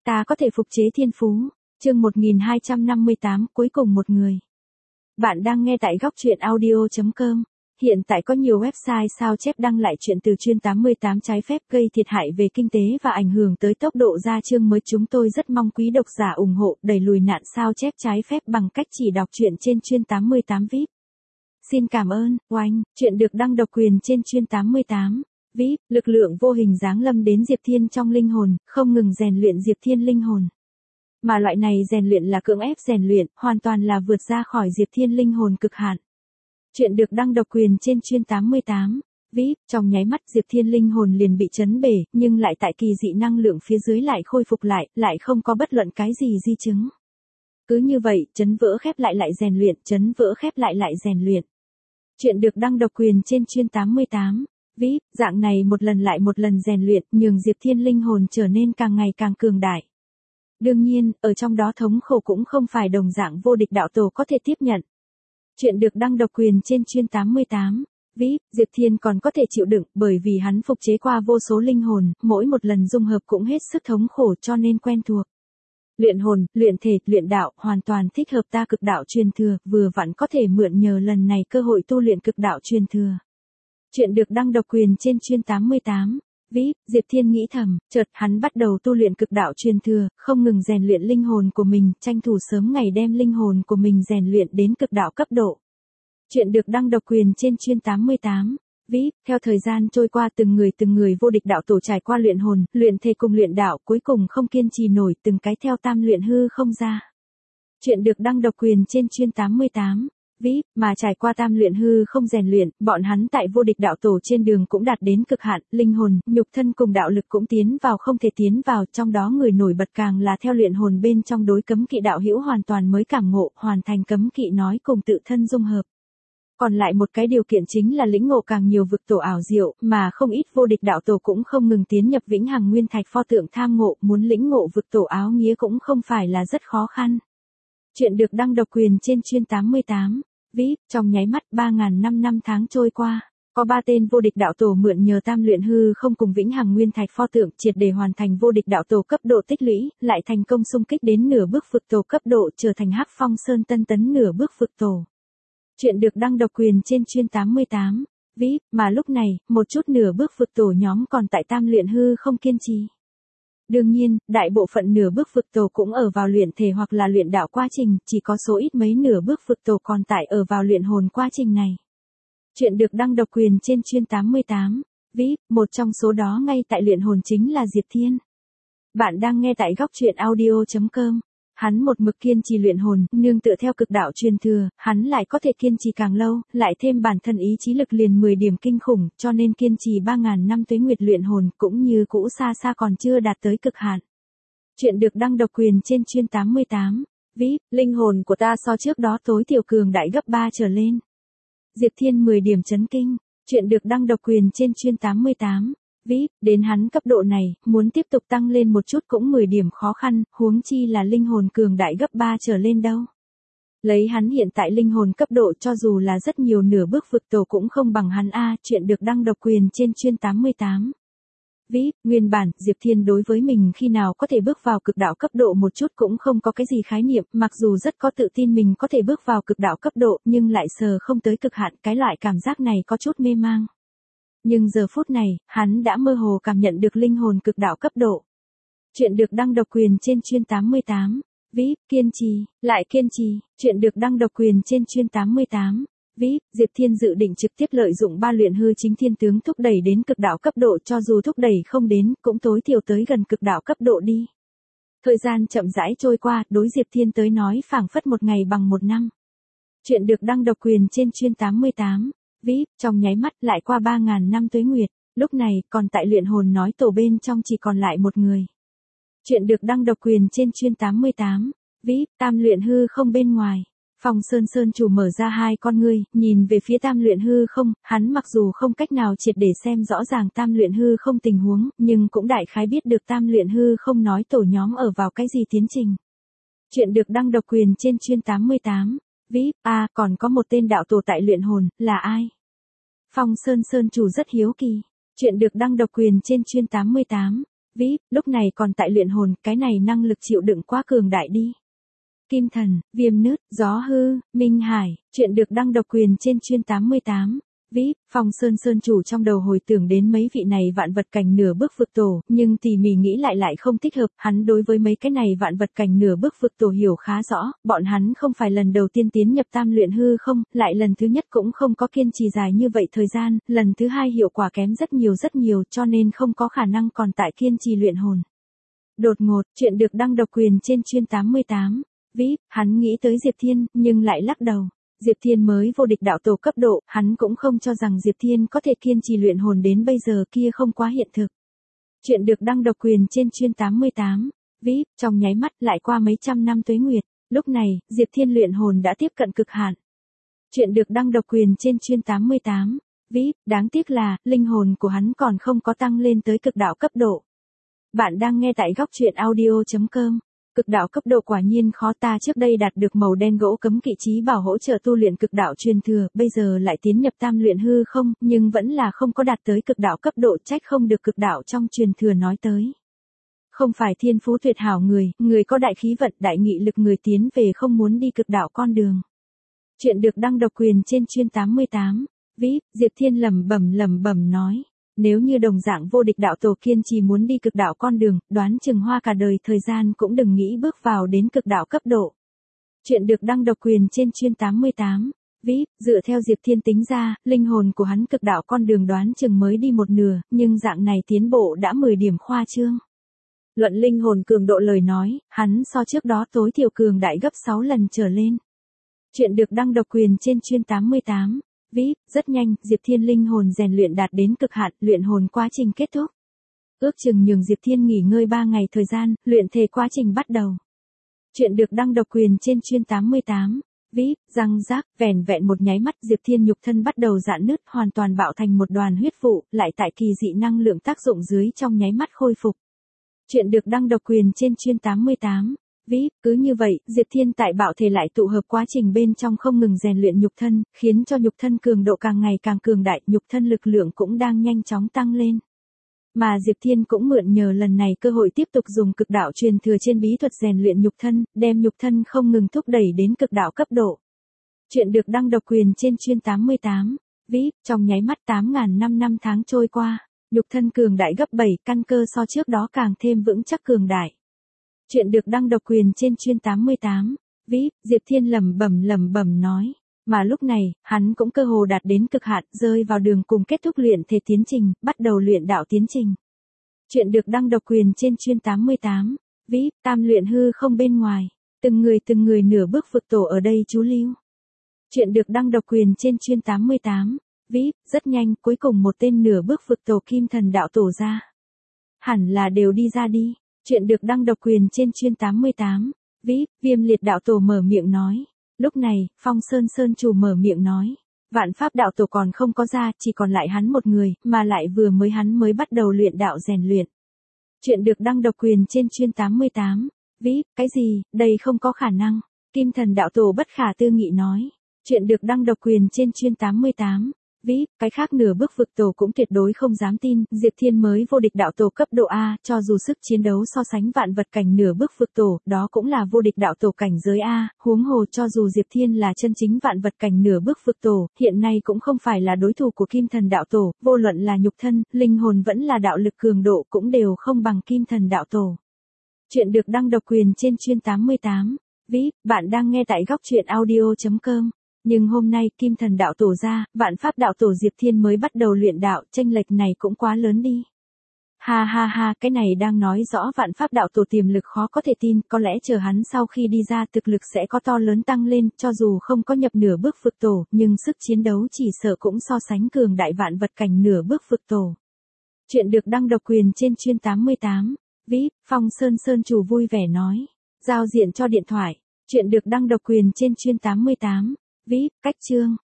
Ta có thể phục chế thiên phú. Chương 1258, cuối cùng một người. Bạn đang nghe tại góc truyện audio.com. Hiện tại có nhiều website sao chép đăng lại chuyện từ chuyên 88 trái phép gây thiệt hại về kinh tế và ảnh hưởng tới tốc độ ra chương mới. Chúng tôi rất mong quý độc giả ủng hộ đẩy lùi nạn sao chép trái phép bằng cách chỉ đọc truyện trên chuyên 88 VIP. Xin cảm ơn, oanh, chuyện được đăng độc quyền trên chuyên 88. VIP, lực lượng vô hình giáng lâm đến Diệp Thiên trong linh hồn, không ngừng rèn luyện Diệp Thiên linh hồn. Mà loại này rèn luyện là cưỡng ép rèn luyện, hoàn toàn là vượt ra khỏi Diệp Thiên linh hồn cực hạn. Chuyện được đăng độc quyền trên chuyên 88. VIP, trong nháy mắt Diệp Thiên linh hồn liền bị chấn bể, nhưng lại tại kỳ dị năng lượng phía dưới lại khôi phục lại không có bất luận cái gì di chứng. Cứ như vậy, chấn vỡ khép lại rèn luyện, chấn vỡ khép lại rèn luyện. Chuyện được đăng độc quyền trên chuyên 88. VIP, dạng này một lần lại một lần rèn luyện, nhường Diệp Thiên linh hồn trở nên càng ngày càng cường đại. Đương nhiên, ở trong đó thống khổ cũng không phải đồng dạng vô địch đạo tổ có thể tiếp nhận. Chuyện được đăng độc quyền trên chuyên 88. VIP, Diệp Thiên còn có thể chịu đựng, bởi vì hắn phục chế qua vô số linh hồn, mỗi một lần dung hợp cũng hết sức thống khổ cho nên quen thuộc. Luyện hồn, luyện thể, luyện đạo, hoàn toàn thích hợp ta cực đạo truyền thừa, vừa vặn có thể mượn nhờ lần này cơ hội tu luyện cực đạo truyền thừa. Chuyện được đăng độc quyền trên chuyên 88. VIP, Diệp Thiên nghĩ thầm, chợt hắn bắt đầu tu luyện cực đạo truyền thừa, không ngừng rèn luyện linh hồn của mình, tranh thủ sớm ngày đem linh hồn của mình rèn luyện đến cực đạo cấp độ. Chuyện được đăng độc quyền trên chuyên 88. VIP, theo thời gian trôi qua từng người vô địch đạo tổ trải qua luyện hồn, luyện thể cùng luyện đạo, cuối cùng không kiên trì nổi, từng cái theo tam luyện hư không ra. Chuyện được đăng độc quyền trên chuyên 88. VIP, mà trải qua tam luyện hư không rèn luyện, bọn hắn tại vô địch đạo tổ trên đường cũng đạt đến cực hạn, linh hồn, nhục thân cùng đạo lực cũng tiến vào không thể tiến vào, trong đó người nổi bật càng là theo luyện hồn bên trong đối cấm kỵ đạo hữu hoàn toàn mới cảm ngộ, hoàn thành cấm kỵ nói cùng tự thân dung hợp. Còn lại một cái điều kiện chính là lĩnh ngộ càng nhiều vực tổ ảo diệu, mà không ít vô địch đạo tổ cũng không ngừng tiến nhập vĩnh hằng nguyên thạch pho tượng tham ngộ, muốn lĩnh ngộ vực tổ áo nghĩa cũng không phải là rất khó khăn. Chuyện được đăng độc quyền trên chuyên 88. VIP, trong nháy mắt 3.000 năm tháng trôi qua, có 3 tên vô địch đạo tổ mượn nhờ tam luyện hư không cùng vĩnh hằng nguyên thạch pho tượng triệt để hoàn thành vô địch đạo tổ cấp độ tích lũy, lại thành công xung kích đến nửa bước vực tổ cấp độ, trở thành Hắc Phong Sơn tân tấn nửa bước vực tổ. Chuyện được đăng độc quyền trên chuyên 88. VIP, mà lúc này, một chút nửa bước vực tổ nhóm còn tại tam luyện hư không kiên trì. Đương nhiên, đại bộ phận nửa bước vực tổ cũng ở vào luyện thể hoặc là luyện đạo quá trình, chỉ có số ít mấy nửa bước vực tổ còn tại ở vào luyện hồn quá trình này. Chuyện được đăng độc quyền trên chuyên 88. VIP, một trong số đó ngay tại luyện hồn chính là Diệp Thiên. Bạn đang nghe tại góc truyện audio.com. Hắn một mực kiên trì luyện hồn, nương tựa theo cực đạo truyền thừa, hắn lại có thể kiên trì càng lâu, lại thêm bản thân ý chí lực liền 10 điểm kinh khủng, cho nên kiên trì 3.000 năm tuế nguyệt luyện hồn cũng như cũ xa còn chưa đạt tới cực hạn. Chuyện được đăng độc quyền trên chuyên 88. VIP, linh hồn của ta so trước đó tối thiểu cường đại gấp 3 trở lên. Diệp Thiên 10 điểm chấn kinh. Chuyện được đăng độc quyền trên chuyên 88. VIP, đến hắn cấp độ này, muốn tiếp tục tăng lên một chút cũng 10 điểm khó khăn, huống chi là linh hồn cường đại gấp 3 trở lên đâu. Lấy hắn hiện tại linh hồn cấp độ cho dù là rất nhiều nửa bước vực tổ cũng không bằng hắn a. Chuyện được đăng độc quyền trên chuyên 88. VIP, nguyên bản, Diệp Thiên đối với mình khi nào có thể bước vào cực đạo cấp độ một chút cũng không có cái gì khái niệm, mặc dù rất có tự tin mình có thể bước vào cực đạo cấp độ, nhưng lại sờ không tới cực hạn, cái loại cảm giác này có chút mê mang. Nhưng giờ phút này, hắn đã mơ hồ cảm nhận được linh hồn cực đạo cấp độ. Chuyện được đăng độc quyền trên chuyên 88. VIP, kiên trì, lại kiên trì. Chuyện được đăng độc quyền trên chuyên 88. VIP, Diệp Thiên dự định trực tiếp lợi dụng 3 luyện hư chính thiên tướng thúc đẩy đến cực đạo cấp độ, cho dù thúc đẩy không đến, cũng tối thiểu tới gần cực đạo cấp độ đi. Thời gian chậm rãi trôi qua, đối Diệp Thiên tới nói phảng phất một ngày bằng một năm. Chuyện được đăng độc quyền trên chuyên 88. VIP, trong nháy mắt lại qua 3.000 năm tuế nguyệt, lúc này còn tại luyện hồn nói tổ bên trong chỉ còn lại một người. Chuyện được đăng độc quyền trên chuyên 88. VIP, tam luyện hư không bên ngoài. Phong Sơn chủ mở ra hai con ngươi, nhìn về phía tam luyện hư không, hắn mặc dù không cách nào triệt để xem rõ ràng tam luyện hư không tình huống, nhưng cũng đại khái biết được tam luyện hư không nói tổ nhóm ở vào cái gì tiến trình. Chuyện được đăng độc quyền trên chuyên 88. VIP, còn có một tên đạo tổ tại luyện hồn, là ai? Phong Sơn chủ rất hiếu kỳ. Chuyện được đăng độc quyền trên chuyên 88. VIP, lúc này còn tại luyện hồn, cái này năng lực chịu đựng quá cường đại đi. Kim Thần, Viêm Nứt, Gió Hư, Minh Hải, chuyện được đăng độc quyền trên chuyên 88. VIP, Phong Sơn chủ trong đầu hồi tưởng đến mấy vị này vạn vật cảnh nửa bước vực tổ, nhưng tỉ mỉ nghĩ lại không thích hợp, hắn đối với mấy cái này vạn vật cảnh nửa bước vực tổ hiểu khá rõ, bọn hắn không phải lần đầu tiên tiến nhập tam luyện hư không, lại lần thứ nhất cũng không có kiên trì dài như vậy thời gian, lần thứ hai hiệu quả kém rất nhiều cho nên không có khả năng còn tại kiên trì luyện hồn. Đột ngột, chuyện được đăng độc quyền trên chuyên 88. VIP, hắn nghĩ tới Diệp Thiên, nhưng lại lắc đầu. Diệp Thiên mới vô địch đạo tổ cấp độ, hắn cũng không cho rằng Diệp Thiên có thể kiên trì luyện hồn đến bây giờ, kia không quá hiện thực. Chuyện được đăng độc quyền trên chuyên 88. VIP, trong nháy mắt lại qua mấy trăm năm tuế nguyệt, lúc này, Diệp Thiên luyện hồn đã tiếp cận cực hạn. Chuyện được đăng độc quyền trên chuyên 88. VIP, đáng tiếc là, linh hồn của hắn còn không có tăng lên tới cực đạo cấp độ. Bạn đang nghe tại góc truyện audio.com. Cực đạo cấp độ quả nhiên khó, ta trước đây đạt được màu đen gỗ cấm kỵ chí bảo hỗ trợ tu luyện cực đạo truyền thừa, bây giờ lại tiến nhập tam luyện hư không, nhưng vẫn là không có đạt tới cực đạo cấp độ, trách không được cực đạo trong truyền thừa nói tới. Không phải thiên phú tuyệt hảo người có đại khí vận, đại nghị lực người tiến về không muốn đi cực đạo con đường. Chuyện được đăng độc quyền trên chuyên 88. VIP, Diệp Thiên lẩm bẩm nói. Nếu như đồng dạng vô địch đạo tổ kiên trì muốn đi cực đạo con đường, đoán chừng hoa cả đời thời gian cũng đừng nghĩ bước vào đến cực đạo cấp độ. Chuyện được đăng độc quyền trên chuyên 88. VIP, dựa theo Diệp Thiên tính ra, linh hồn của hắn cực đạo con đường đoán chừng mới đi một nửa, nhưng dạng này tiến bộ đã 10 điểm khoa trương. Luận linh hồn cường độ lời nói, hắn so trước đó tối thiểu cường đại gấp 6 lần trở lên. Chuyện được đăng độc quyền trên chuyên 88. VIP, rất nhanh, Diệp Thiên linh hồn rèn luyện đạt đến cực hạn, luyện hồn quá trình kết thúc. Ước chừng nhường Diệp Thiên nghỉ ngơi 3 ngày thời gian, luyện thể quá trình bắt đầu. Chuyện được đăng độc quyền trên chuyên 88. VIP, răng rác, vẻn vẹn một nháy mắt Diệp Thiên nhục thân bắt đầu rạn nứt, hoàn toàn bạo thành một đoàn huyết vụ, lại tại kỳ dị năng lượng tác dụng dưới trong nháy mắt khôi phục. Chuyện được đăng độc quyền trên chuyên 88. VIP, cứ như vậy, Diệp Thiên tại bạo thể lại tụ hợp quá trình bên trong không ngừng rèn luyện nhục thân, khiến cho nhục thân cường độ càng ngày càng cường đại, nhục thân lực lượng cũng đang nhanh chóng tăng lên. Mà Diệp Thiên cũng mượn nhờ lần này cơ hội tiếp tục dùng cực đạo truyền thừa trên bí thuật rèn luyện nhục thân, đem nhục thân không ngừng thúc đẩy đến cực đạo cấp độ. Chuyện được đăng độc quyền trên chuyên 88. VIP, trong nháy mắt 8.000 năm tháng trôi qua, nhục thân cường đại gấp 7, căn cơ so trước đó càng thêm vững chắc cường đại. Chuyện được đăng độc quyền trên chuyên 88. VIP, Diệp Thiên lẩm bẩm nói. Mà lúc này, hắn cũng cơ hồ đạt đến cực hạn, rơi vào đường cùng kết thúc luyện thể tiến trình, bắt đầu luyện đạo tiến trình. Chuyện được đăng độc quyền trên chuyên 88. VIP, tam luyện hư không bên ngoài. Từng người nửa bước vực tổ ở đây chú lưu. Chuyện được đăng độc quyền trên chuyên 88. VIP, rất nhanh, cuối cùng một tên nửa bước vực tổ Kim Thần đạo tổ ra. Hẳn là đều đi ra đi. Chuyện được đăng độc quyền trên chuyên 88. VIP, Viêm Liệt đạo tổ mở miệng nói. Lúc này, Phong Sơn chủ mở miệng nói. Vạn Pháp đạo tổ còn không có ra, chỉ còn lại hắn một người, mà lại hắn mới bắt đầu luyện đạo rèn luyện. Chuyện được đăng độc quyền trên chuyên 88. VIP, cái gì, đây không có khả năng. Kim Thần đạo tổ bất khả tư nghị nói. Chuyện được đăng độc quyền trên chuyên 88. VIP, cái khác nửa bước vực tổ cũng tuyệt đối không dám tin, Diệp Thiên mới vô địch đạo tổ cấp độ A, cho dù sức chiến đấu so sánh vạn vật cảnh nửa bước vực tổ, đó cũng là vô địch đạo tổ cảnh giới A, huống hồ cho dù Diệp Thiên là chân chính vạn vật cảnh nửa bước vực tổ, hiện nay cũng không phải là đối thủ của Kim Thần đạo tổ, vô luận là nhục thân, linh hồn vẫn là đạo lực cường độ cũng đều không bằng Kim Thần đạo tổ. Chuyện được đăng độc quyền trên chuyên 88. VIP, bạn đang nghe tại góc truyện audio.com. Nhưng hôm nay Kim Thần đạo tổ ra, Vạn Pháp đạo tổ Diệp Thiên mới bắt đầu luyện đạo, chênh lệch này cũng quá lớn đi. Ha, cái này đang nói rõ Vạn Pháp đạo tổ tiềm lực khó có thể tin, có lẽ chờ hắn sau khi đi ra thực lực sẽ có to lớn tăng lên, cho dù không có nhập nửa bước vực tổ, nhưng sức chiến đấu chỉ sợ cũng so sánh cường đại vạn vật cảnh nửa bước vực tổ. Chuyện được đăng độc quyền trên chuyên 88. VIP, Phong Sơn chủ vui vẻ nói. Giao diện cho điện thoại. Chuyện được đăng độc quyền trên chuyên 88. VIP, cách chương.